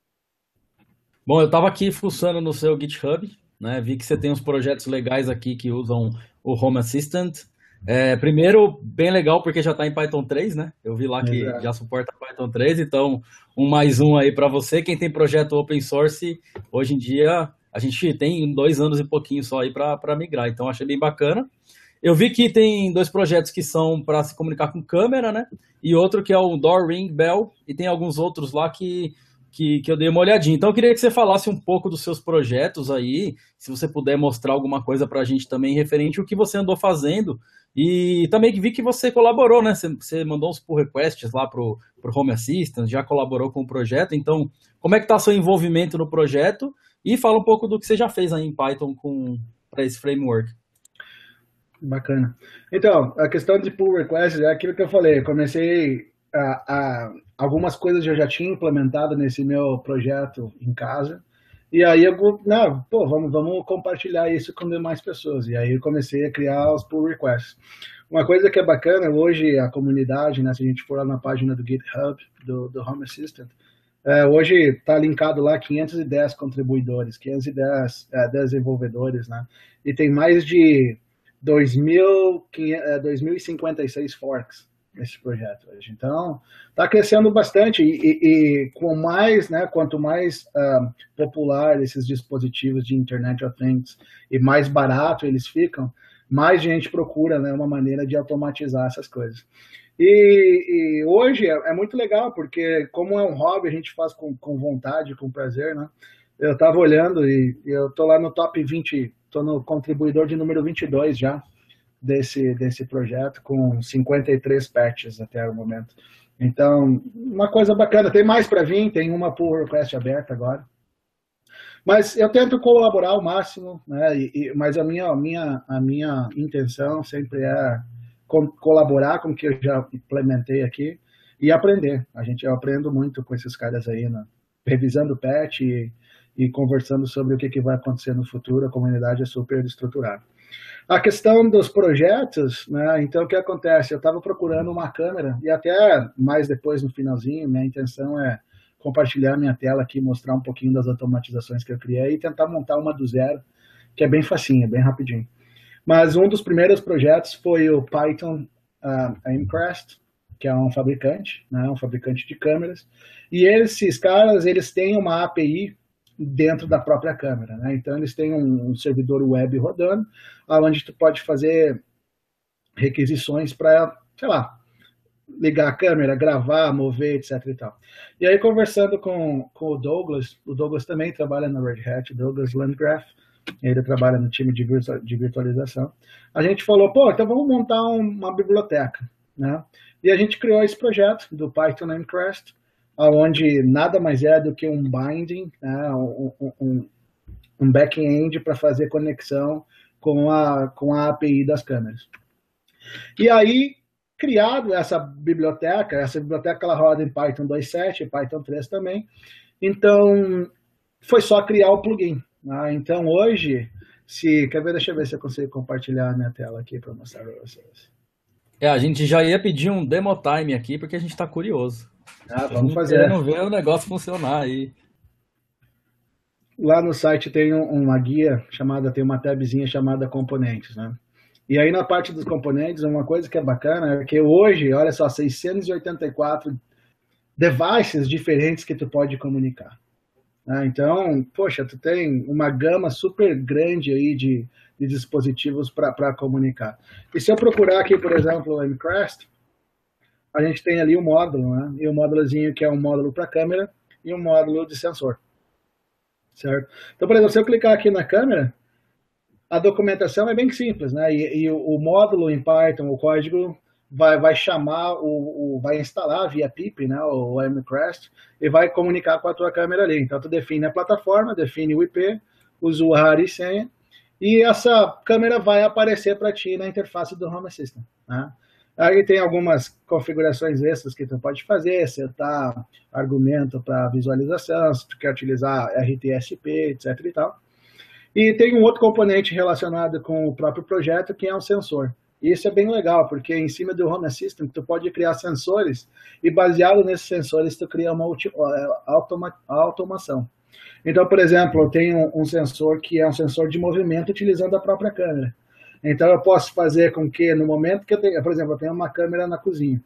Bom, eu estava aqui fuçando no seu GitHub, né, vi que você tem uns projetos legais aqui que usam o Home Assistant. É, primeiro, bem legal porque já está em Python três, né? Eu vi lá que Exato. Já suporta Python três, então um mais um aí para você. Quem tem projeto open source, hoje em dia a gente tem dois anos e pouquinho só aí para migrar, então achei bem bacana. Eu vi que tem dois projetos que são para se comunicar com câmera, né? E outro que é o Door Ring Bell, e tem alguns outros lá que, que, que eu dei uma olhadinha. Então eu queria que você falasse um pouco dos seus projetos aí, se você puder mostrar alguma coisa para a gente também referente ao que você andou fazendo. E também vi que você colaborou, né? Você, você mandou uns pull requests lá para o Home Assistant, já colaborou com o projeto. Então, como é que está seu envolvimento no projeto? E fala um pouco do que você já fez aí em Python para esse framework. Bacana. Então, a questão de pull requests é aquilo que eu falei. Eu comecei a, a algumas coisas eu já tinha implementado nesse meu projeto em casa. E aí eu, não, pô, vamos, vamos compartilhar isso com demais pessoas. E aí eu comecei a criar os pull requests. Uma coisa que é bacana, hoje a comunidade, né, se a gente for lá na página do GitHub, do, do Home Assistant, é, hoje está linkado lá quinhentos e dez contribuidores, quinhentos e dez é, desenvolvedores, né? E tem mais de dois mil e cinquenta e seis forks nesse projeto hoje. Então, está crescendo bastante e, e, e com mais, né, quanto mais uh, popular esses dispositivos de Internet of Things e mais barato eles ficam, mais gente procura, né, uma maneira de automatizar essas coisas. E, e hoje é, é muito legal, porque como é um hobby, a gente faz com, com vontade, com prazer, né? Eu estava olhando e, e eu estou lá no top vinte, estou no contribuidor de número vinte e dois já, desse, desse projeto, com cinquenta e três patches até o momento. Então, uma coisa bacana. Tem mais para vir, tem uma pull request aberta agora. Mas eu tento colaborar ao máximo, né? E, e, mas a minha, a, minha, a minha intenção sempre é co colaborar com o que eu já implementei aqui e aprender. A gente, eu aprendo muito com esses caras aí, né? Revisando o patch e, e conversando sobre o que, que vai acontecer no futuro. A comunidade é super estruturada. A questão dos projetos, né? Então o que acontece? Eu estava procurando uma câmera e até mais depois no finalzinho, minha intenção é compartilhar minha tela aqui, mostrar um pouquinho das automatizações que eu criei e tentar montar uma do zero, que é bem facinho, bem rapidinho. Mas um dos primeiros projetos foi o Python uh, Aimcrest, que é um fabricante, né, um fabricante de câmeras, e esses caras, eles têm uma A P I dentro da própria câmera, né? Então eles têm um, um servidor web rodando, onde tu pode fazer requisições para, sei lá, ligar a câmera, gravar, mover, etc e tal. E aí, conversando com, com o Douglas, o Douglas também trabalha na Red Hat, Douglas Landgraf, ele trabalha no time de, virtu de virtualização. A gente falou, pô, então vamos montar um, uma biblioteca, né? E a gente criou esse projeto do Python Aimcrest, onde nada mais é do que um binding, né? um, um, um back-end para fazer conexão com a, com a A P I das câmeras. E aí, criado essa biblioteca, essa biblioteca ela roda em Python dois ponto sete, Python três também, então foi só criar o plugin. Né? Então hoje, se quer ver, deixa eu ver se eu consigo compartilhar a minha tela aqui para mostrar para vocês. É, a gente já ia pedir um demo time aqui, porque a gente está curioso. Ah, vamos fazer. Querendo ver o negócio funcionar aí. Lá no site tem uma guia chamada, tem uma tabzinha chamada componentes, né? E aí na parte dos componentes, uma coisa que é bacana é que hoje, olha só, seiscentos e oitenta e quatro devices diferentes que tu pode comunicar. Né? Então, poxa, tu tem uma gama super grande aí de, de dispositivos para comunicar. E se eu procurar aqui, por exemplo, o Aimcrest, a gente tem ali o módulo, né? E o módulozinho que é um módulo para câmera e um módulo de sensor. Certo? Então, por exemplo, se eu clicar aqui na câmera, a documentação é bem simples, né? E, e o, o módulo em Python, o código, vai, vai chamar, o, o, vai instalar via pip, né? O Aimcrest, e vai comunicar com a tua câmera ali. Então, tu define a plataforma, define o I P, usuário e senha, e essa câmera vai aparecer para ti na interface do Home Assistant, né? Aí tem algumas configurações extras que tu pode fazer, setar argumento para visualização, se tu quer utilizar R T S P, etc e tal. E tem um outro componente relacionado com o próprio projeto, que é um sensor. E isso é bem legal, porque em cima do Home Assistant, tu pode criar sensores, e baseado nesses sensores, tu cria uma automa automação. Então, por exemplo, eu tenho um sensor que é um sensor de movimento utilizando a própria câmera. Então, eu posso fazer com que, no momento que eu tenho, por exemplo, eu tenho uma câmera na cozinha.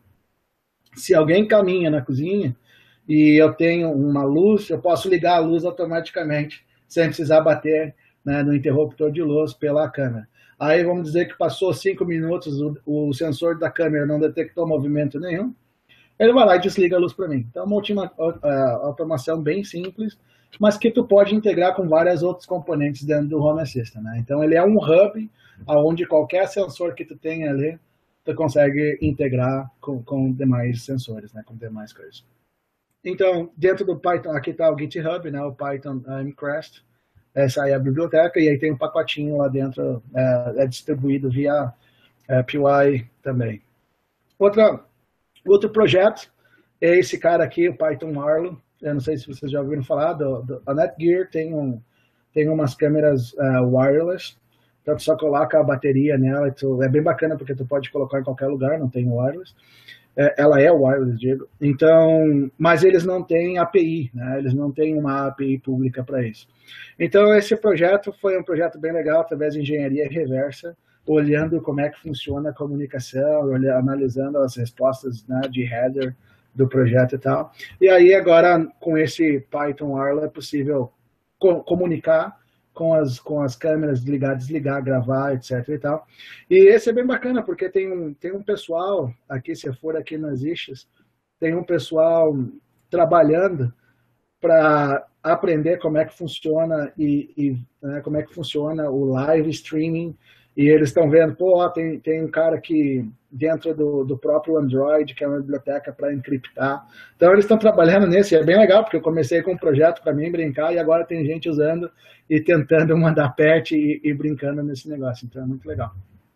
Se alguém caminha na cozinha e eu tenho uma luz, eu posso ligar a luz automaticamente, sem precisar bater, né, no interruptor de luz pela câmera. Aí vamos dizer que passou cinco minutos, o, o sensor da câmera não detectou movimento nenhum, ele vai lá e desliga a luz para mim. Então, é uma última, uh, automação bem simples, mas que tu pode integrar com vários outros componentes dentro do Home Assistant, né? Então, ele é um hub, onde qualquer sensor que tu tenha ali, tu consegue integrar com, com demais sensores, né? Com demais coisas. Então, dentro do Python, aqui está o GitHub, né? O Python Aimcrest. Essa aí é a biblioteca, e aí tem um pacotinho lá dentro, é, é distribuído via é, P Y também. Outra, outro projeto é esse cara aqui, o Python Marlo. Eu não sei se vocês já ouviram falar, do, do, a Netgear tem, um, tem umas câmeras uh, wireless, então tu só coloca a bateria nela, tu, é bem bacana porque tu pode colocar em qualquer lugar, não tem wireless. É, ela é wireless, digo. Então, mas eles não têm A P I, né? Eles não têm uma A P I pública para isso. Então, esse projeto foi um projeto bem legal, através de engenharia reversa, olhando como é que funciona a comunicação, olhando, analisando as respostas, né, de header do projeto e tal. E aí, agora, com esse Python Arlo, é possível co comunicar com as, com as câmeras, ligar, desligar, gravar, etc e tal. E esse é bem bacana, porque tem um, tem um pessoal, aqui, se for aqui nas issues, tem um pessoal trabalhando para aprender como é que funciona e, e né, como é que funciona o live streaming e eles estão vendo, pô, ó, tem, tem um cara que dentro do, do próprio Android, que é uma biblioteca para encriptar. Então eles estão trabalhando nisso, e é bem legal, porque eu comecei com um projeto para mim brincar, e agora tem gente usando e tentando mandar patch e, e brincando nesse negócio, então é muito legal.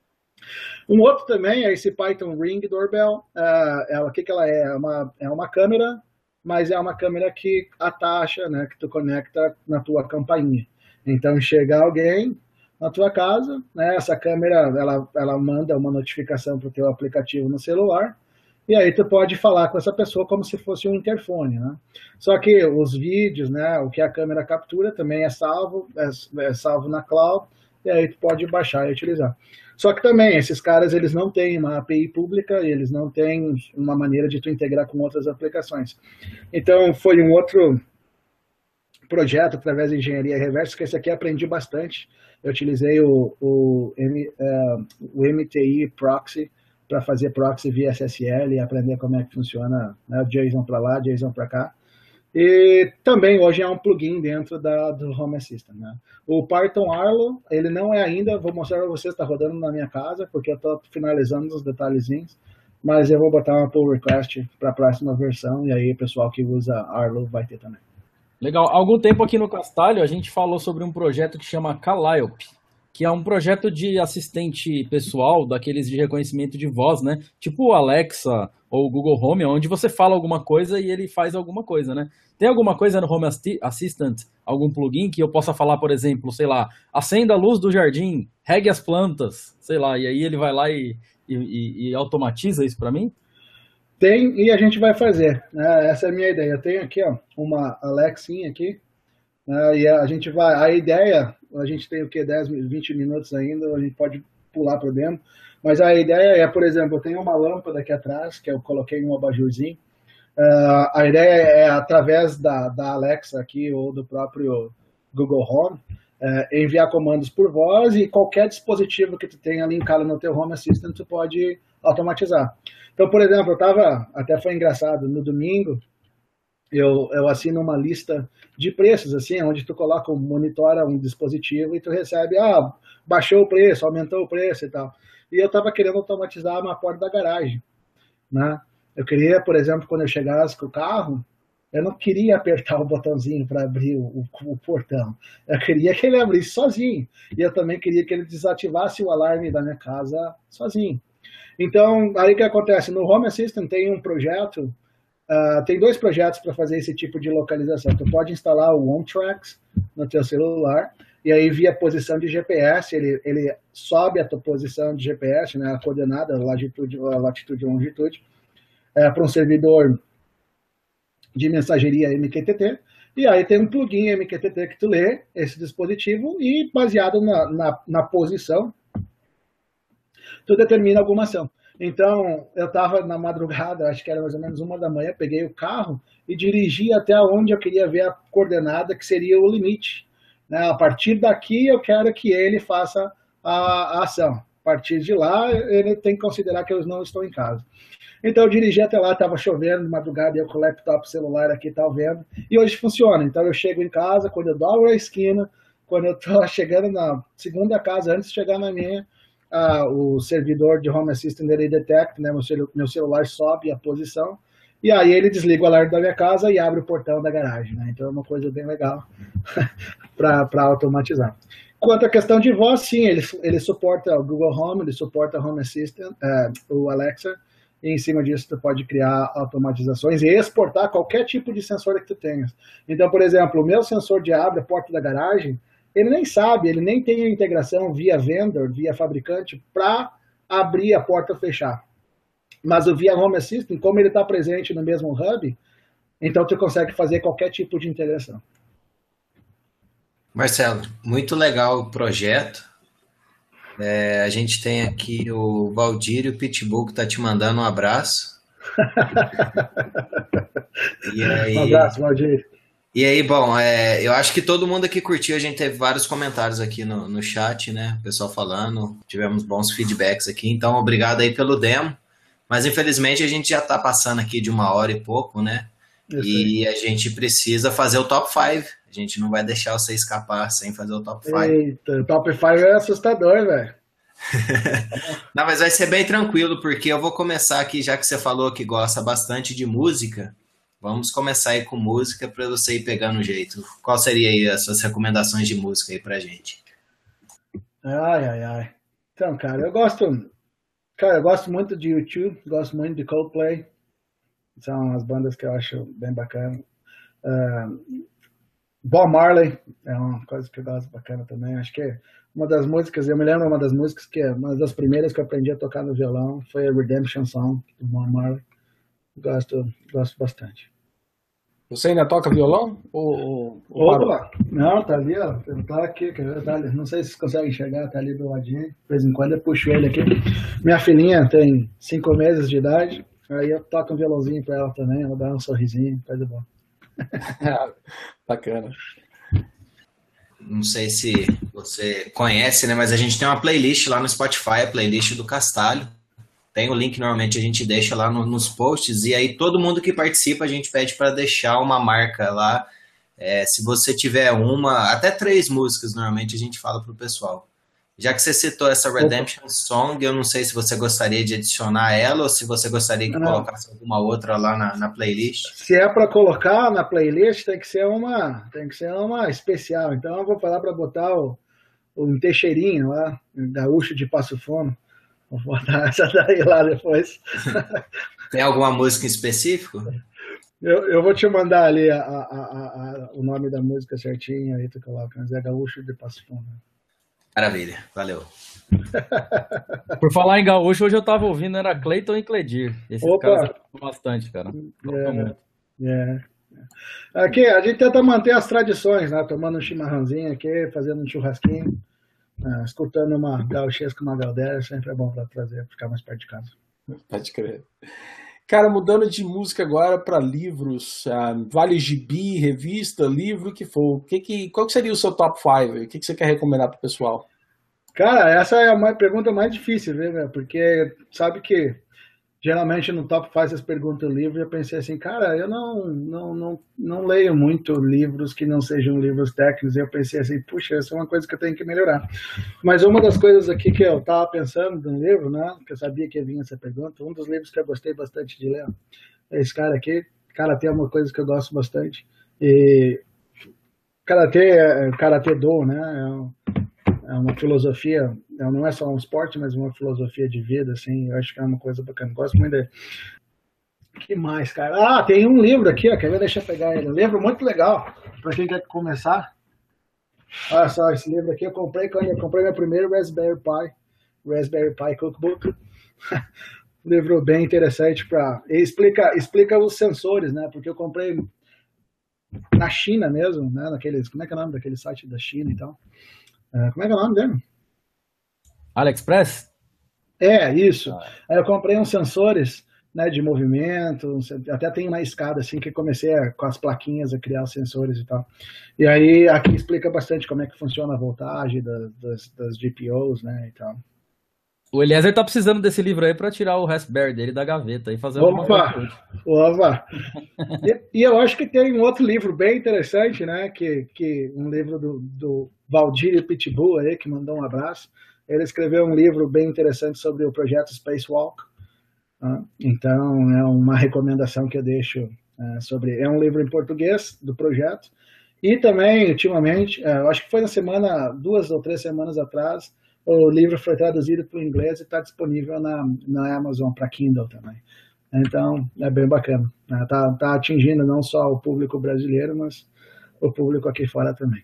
Um outro também é esse Python Ring Doorbell. Uh, ela, o que, que ela é? É uma, é uma câmera, mas é uma câmera que atacha, né, que tu conecta na tua campainha. Então chega alguém na tua casa, né, essa câmera ela, ela manda uma notificação para o teu aplicativo no celular, e aí tu pode falar com essa pessoa como se fosse um interfone, né? Só que os vídeos, né, o que a câmera captura também é salvo, é, é salvo na cloud, e aí tu pode baixar e utilizar. Só que também, esses caras, eles não têm uma A P I pública, eles não têm uma maneira de tu integrar com outras aplicações. Então, foi um outro projeto através da engenharia reversa, que esse aqui eu aprendi bastante. Eu utilizei o, o, M, uh, o M T I Proxy para fazer proxy via S S L e aprender como é que funciona, né, JSON para lá, JSON para cá. E também hoje é um plugin dentro da, do Home Assistant, né? O Python Arlo, ele não é ainda, vou mostrar para vocês, está rodando na minha casa, porque eu estou finalizando os detalhezinhos, mas eu vou botar uma pull request para a próxima versão, e aí o pessoal que usa Arlo vai ter também. Legal. Há algum tempo aqui no Castalho a gente falou sobre um projeto que chama Calliope, que é um projeto de assistente pessoal, daqueles de reconhecimento de voz, né? Tipo o Alexa ou o Google Home, onde você fala alguma coisa e ele faz alguma coisa, né? Tem alguma coisa no Home Assistant, algum plugin que eu possa falar, por exemplo, sei lá, acenda a luz do jardim, regue as plantas, sei lá, e aí ele vai lá e, e, e automatiza isso para mim? Tem, e a gente vai fazer, né? Essa é a minha ideia. Eu tenho aqui, ó, uma Alexinha aqui, né? E a gente vai, a ideia, a gente tem o que, dez, vinte minutos ainda, a gente pode pular para dentro, mas a ideia é, por exemplo, eu tenho uma lâmpada aqui atrás, que eu coloquei em um abajurzinho. Uh, a ideia é, através da, da Alexa aqui, ou do próprio Google Home, uh, enviar comandos por voz, e qualquer dispositivo que tu tenha linkado no teu Home Assistant, tu pode automatizar. Então, por exemplo, eu tava, até foi engraçado, no domingo, eu, eu assino uma lista de preços, assim, onde tu coloca, monitora um dispositivo e tu recebe, ah, baixou o preço, aumentou o preço e tal. E eu tava querendo automatizar uma porta da garagem, né? Eu queria, por exemplo, quando eu chegasse com o carro, eu não queria apertar o botãozinho para abrir o, o, o portão. Eu queria que ele abrisse sozinho. E eu também queria que ele desativasse o alarme da minha casa sozinho. Então, aí o que acontece? No Home Assistant tem um projeto, uh, tem dois projetos para fazer esse tipo de localização. Tu pode instalar o OnTracks no teu celular, e aí via posição de G P S, ele, ele sobe a tua posição de G P S, né, a coordenada, a latitude, a latitude e longitude, é, para um servidor de mensageria M Q T T, e aí tem um plugin M Q T T que tu lê esse dispositivo e, baseado na, na, na posição, tu determina alguma ação. Então, eu estava na madrugada, acho que era mais ou menos uma da manhã, peguei o carro e dirigi até onde eu queria ver a coordenada, que seria o limite, né? A partir daqui eu quero que ele faça a, a ação. A partir de lá, ele tem que considerar que eu não estou em casa. Então eu dirigi até lá, estava chovendo de madrugada, eu com o laptop celular aqui, tá vendo, e hoje funciona. Então eu chego em casa, quando eu dobro a esquina, quando eu estou chegando na segunda casa, antes de chegar na minha, ah, o servidor de Home Assistant ele detecta, né, meu, celu meu celular sobe a posição, e aí ele desliga o alarme da minha casa e abre o portão da garagem, né? Então é uma coisa bem legal para automatizar. Quanto à questão de voz, sim, ele, ele suporta o Google Home, ele suporta o Home Assistant, uh, o Alexa, e em cima disso tu pode criar automatizações e exportar qualquer tipo de sensor que tu tenhas. Então, por exemplo, o meu sensor de abre a porta da garagem, ele nem sabe, ele nem tem a integração via vendor, via fabricante, para abrir a porta ou fechar. Mas o via Home Assistant, como ele está presente no mesmo hub, então tu consegue fazer qualquer tipo de integração. Marcelo, muito legal o projeto. É, a gente tem aqui o Valdir e o Pitbull que está te mandando um abraço. E aí, um abraço, Valdir. E aí, bom, é, eu acho que todo mundo aqui curtiu, a gente teve vários comentários aqui no, no chat, né? O pessoal falando, tivemos bons feedbacks aqui, então obrigado aí pelo demo. Mas infelizmente a gente já está passando aqui de uma hora e pouco, né? E a gente precisa fazer o top cinco. A gente não vai deixar você escapar sem fazer o top cinco. Eita, o top cinco é assustador, velho. Não, mas vai ser bem tranquilo, porque eu vou começar aqui, já que você falou que gosta bastante de música, vamos começar aí com música para você ir pegando o jeito. Qual seria aí as suas recomendações de música aí pra gente? Ai, ai, ai. Então, cara, eu gosto, cara, eu gosto muito de U dois, gosto muito de Coldplay. São as bandas que eu acho bem bacana. Uh, Bob Marley é uma coisa que eu gosto bacana também. Acho que é uma das músicas, eu me lembro uma das músicas que é uma das primeiras que eu aprendi a tocar no violão foi a Redemption Song do Bob Marley. Gosto, gosto bastante. Você ainda toca violão? Ou, ou Opa! Não, tá ali, ó. Tá aqui, tá ali. Não sei se vocês conseguem enxergar, tá ali do ladinho. De vez em quando eu puxo ele aqui. Minha filhinha tem cinco meses de idade. Aí eu toco um violãozinho pra ela também, ela dá um sorrisinho, coisa boa. Bacana. Não sei se você conhece, né? Mas a gente tem uma playlist lá no Spotify, a playlist do Castalho. Tem o link, normalmente a gente deixa lá no, nos posts, e aí todo mundo que participa a gente pede para deixar uma marca lá. É, se você tiver uma, até três músicas, normalmente a gente fala pro pessoal. Já que você citou essa Redemption Song, eu não sei se você gostaria de adicionar ela ou se você gostaria que não. colocasse alguma outra lá na, na playlist. Se é para colocar na playlist, tem que ser uma, tem que ser uma especial. Então eu vou falar para botar o, o Teixeirinho lá, gaúcho de Passo Fundo. Vou botar essa daí lá depois. Tem alguma música em específico? Eu, eu vou te mandar ali a, a, a, a, o nome da música certinho, aí tu coloca, mas é Gaúcho de Passo Fundo. Maravilha, valeu. Por falar em gaúcho, hoje eu tava ouvindo, era Cleiton e Cledir. Esses Opa. caras bastante, cara. É, é. Aqui, a gente tenta manter as tradições, né? Tomando um chimarrãozinho aqui, fazendo um churrasquinho. Uh, escutando uma gauchesca, uma galdéria, sempre é bom para trazer, ficar mais perto de casa. Pode crer. Cara, mudando de música agora para livros, uh, vale gibi, revista, livro, o que for. Que que, qual que seria o seu top cinco? O que, que você quer recomendar pro pessoal? Cara, essa é a pergunta mais difícil, né? Porque sabe que geralmente no top cinco vocês perguntam livro e eu pensei assim, cara, eu não, não, não, não leio muito livros que não sejam livros técnicos. E eu pensei assim, puxa, essa é uma coisa que eu tenho que melhorar. Mas uma das coisas aqui que eu estava pensando no livro, né, que eu sabia que ia vir essa pergunta, um dos livros que eu gostei bastante de ler é esse cara aqui. Karatê é uma coisa que eu gosto bastante. E Karatê é Karatê Do, né, é um, é uma filosofia, não é só um esporte, mas uma filosofia de vida, assim, eu acho que é uma coisa bacana. Gosto muito dele. Que mais, cara? Ah, tem um livro aqui, ó, quer ver? Deixa eu pegar ele. Um livro muito legal, para quem quer começar. Olha só, esse livro aqui eu comprei quando eu comprei meu primeiro Raspberry Pi, Raspberry Pi Cookbook. Livro bem interessante para explica explica os sensores, né? Porque eu comprei na China mesmo, né? Naqueles, como é que é o nome daquele site da China e tal? Uh, como é que é o nome dele? AliExpress? É, isso. Aí eu comprei uns sensores, né, de movimento, até tem uma escada assim que comecei a, com as plaquinhas a criar os sensores e tal. E aí aqui explica bastante como é que funciona a voltagem das, das, das G P Os, né, e tal. O Eliezer tá precisando desse livro aí para tirar o Raspberry dele da gaveta e fazer alguma Opa! coisa. Opa! E, e eu acho que tem um outro livro bem interessante, né, que, que um livro do, do Valdir Pitbull aí, que mandou um abraço. Ele escreveu um livro bem interessante sobre o projeto Spacewalk. Uh, então, é uma recomendação que eu deixo uh, sobre... É um livro em português do projeto. E também, ultimamente, uh, eu acho que foi na semana, duas ou três semanas atrás, o livro foi traduzido para o inglês e está disponível na, na Amazon para Kindle também. Então, é bem bacana. Está uh, tá atingindo não só o público brasileiro, mas o público aqui fora também.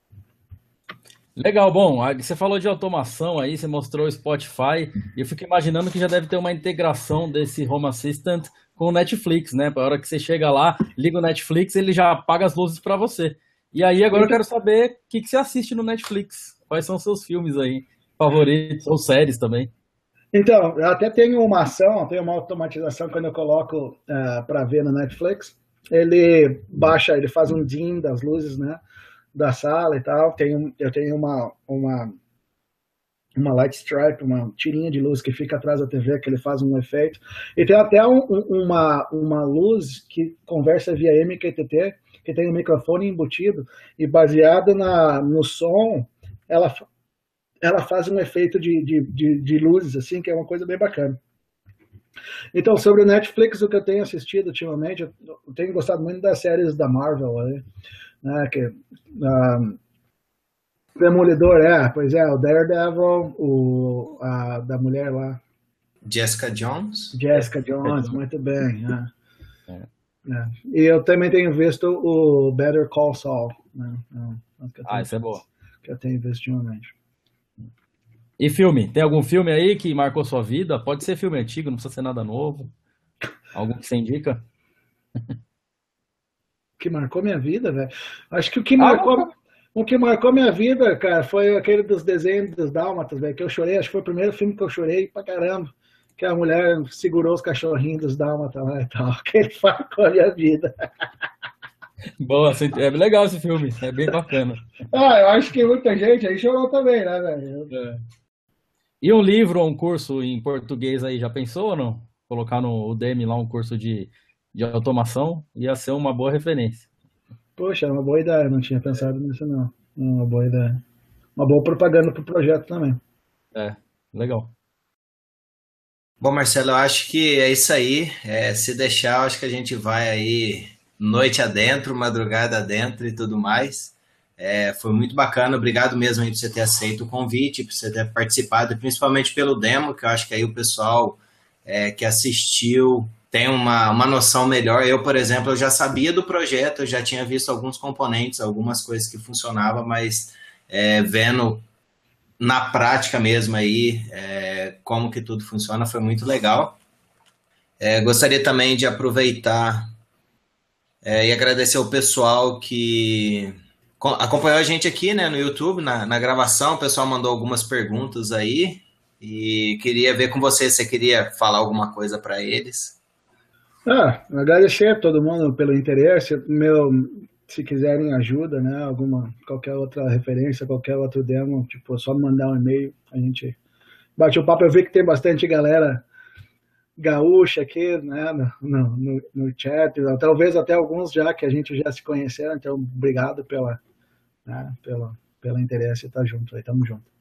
Legal, bom, você falou de automação aí, você mostrou o Spotify, e eu fico imaginando que já deve ter uma integração desse Home Assistant com o Netflix, né? Para a hora que você chega lá, liga o Netflix, ele já apaga as luzes para você. E aí agora eu quero saber o que, que você assiste no Netflix, quais são os seus filmes aí favoritos, ou séries também. Então, eu até tenho uma ação, tenho uma automatização quando eu coloco uh, para ver no Netflix, ele baixa, ele faz um dim das luzes, né? Da sala e tal, tenho, eu tenho uma, uma, uma light stripe, uma tirinha de luz que fica atrás da T V, que ele faz um efeito, e tem até um, uma, uma luz que conversa via M Q T T, que tem um microfone embutido, e baseado na, no som, ela, ela faz um efeito de, de, de, de luzes, assim, que é uma coisa bem bacana. Então, sobre o Netflix, o que eu tenho assistido ultimamente, eu tenho gostado muito das séries da Marvel, né, que uh, Demolidor, é, pois é, o Daredevil, o, a, da mulher lá. Jessica Jones. Jessica Jones, muito bem. É. É. É. E eu também tenho visto o Better Call Saul. Né, ah, isso é boa. Que eu tenho visto ultimamente. E filme? Tem algum filme aí que marcou sua vida? Pode ser filme antigo, não precisa ser nada novo. Algum que você indica? Que marcou minha vida, velho? Acho que o que marcou... Ah, o que marcou minha vida, cara, foi aquele dos desenhos dos Dálmatas, velho, que eu chorei, acho que foi o primeiro filme que eu chorei pra caramba, que a mulher segurou os cachorrinhos dos Dálmatas lá e tal, que ele marcou a minha vida. Boa, é legal esse filme, é bem bacana. Ah, eu acho que muita gente aí chorou também, né, velho? É. E um livro ou um curso em português aí, já pensou ou não? Colocar no Udemy lá um curso de, de automação, ia ser uma boa referência. Poxa, é uma boa ideia, não tinha pensado nisso não. Uma boa ideia. Uma boa propaganda pro projeto também. É, legal. Bom, Marcelo, eu acho que é isso aí. É, se deixar, eu acho que a gente vai aí noite adentro, madrugada adentro e tudo mais. É, foi muito bacana, obrigado mesmo aí por você ter aceito o convite, por você ter participado, principalmente pelo demo, que eu acho que aí o pessoal é, que assistiu tem uma, uma noção melhor. Eu, por exemplo, eu já sabia do projeto, eu já tinha visto alguns componentes, algumas coisas que funcionavam, mas é, vendo na prática mesmo aí é, como que tudo funciona, foi muito legal. É, gostaria também de aproveitar é, e agradecer ao pessoal que acompanhou a gente aqui, né, no YouTube, na, na gravação. O pessoal mandou algumas perguntas aí e queria ver com você se você queria falar alguma coisa para eles. Ah, agradecer a todo mundo pelo interesse. Meu, se quiserem ajuda, né, alguma, qualquer outra referência, qualquer outro demo, tipo, só mandar um e-mail, a gente bate o papo. Eu vi que tem bastante galera gaúcha aqui, né, no, no, no chat, talvez até alguns já que a gente já se conheceram, então obrigado pela, né, pela, pelo interesse, tá junto aí, tamo junto.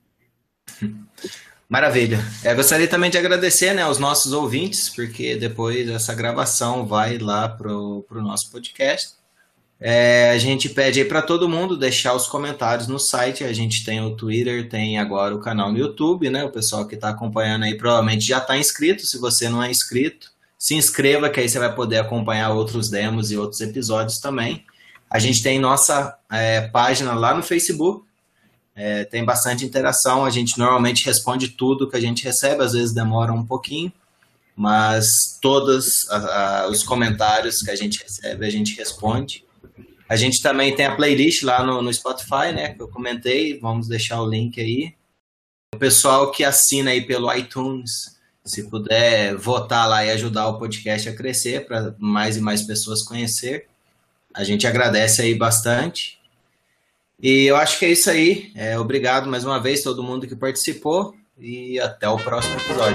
Maravilha. Eu gostaria também de agradecer, né, aos nossos ouvintes, porque depois essa gravação vai lá pro, pro nosso podcast. É, a gente pede aí para todo mundo deixar os comentários no site. A gente tem o Twitter, tem agora o canal no YouTube, né? O pessoal que está acompanhando aí provavelmente já está inscrito. Se você não é inscrito, se inscreva, que aí você vai poder acompanhar outros demos e outros episódios também. A gente tem nossa é, página lá no Facebook, é, tem bastante interação. A gente normalmente responde tudo que a gente recebe, às vezes demora um pouquinho, mas todos a, a, os comentários que a gente recebe a gente responde. A gente também tem a playlist lá no, no Spotify, né, que eu comentei, vamos deixar o link aí. O pessoal que assina aí pelo iTunes, se puder votar lá e ajudar o podcast a crescer, para mais e mais pessoas conhecer, a gente agradece aí bastante. E eu acho que é isso aí. É, obrigado mais uma vez todo mundo que participou e até o próximo episódio.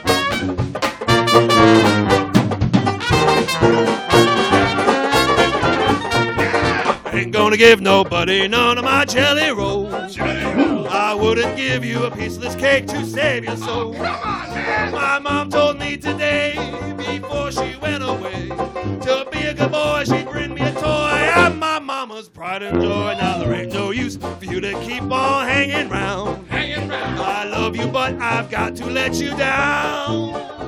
Ain't gonna give nobody none of my jelly rolls. I wouldn't give you a piece of this cake to save your soul. My mom told me today, before she went away, to be a good boy, she'd bring me a toy. I'm my mama's pride and joy. Now there ain't no use for you to keep on hanging round. I love you, but I've got to let you down.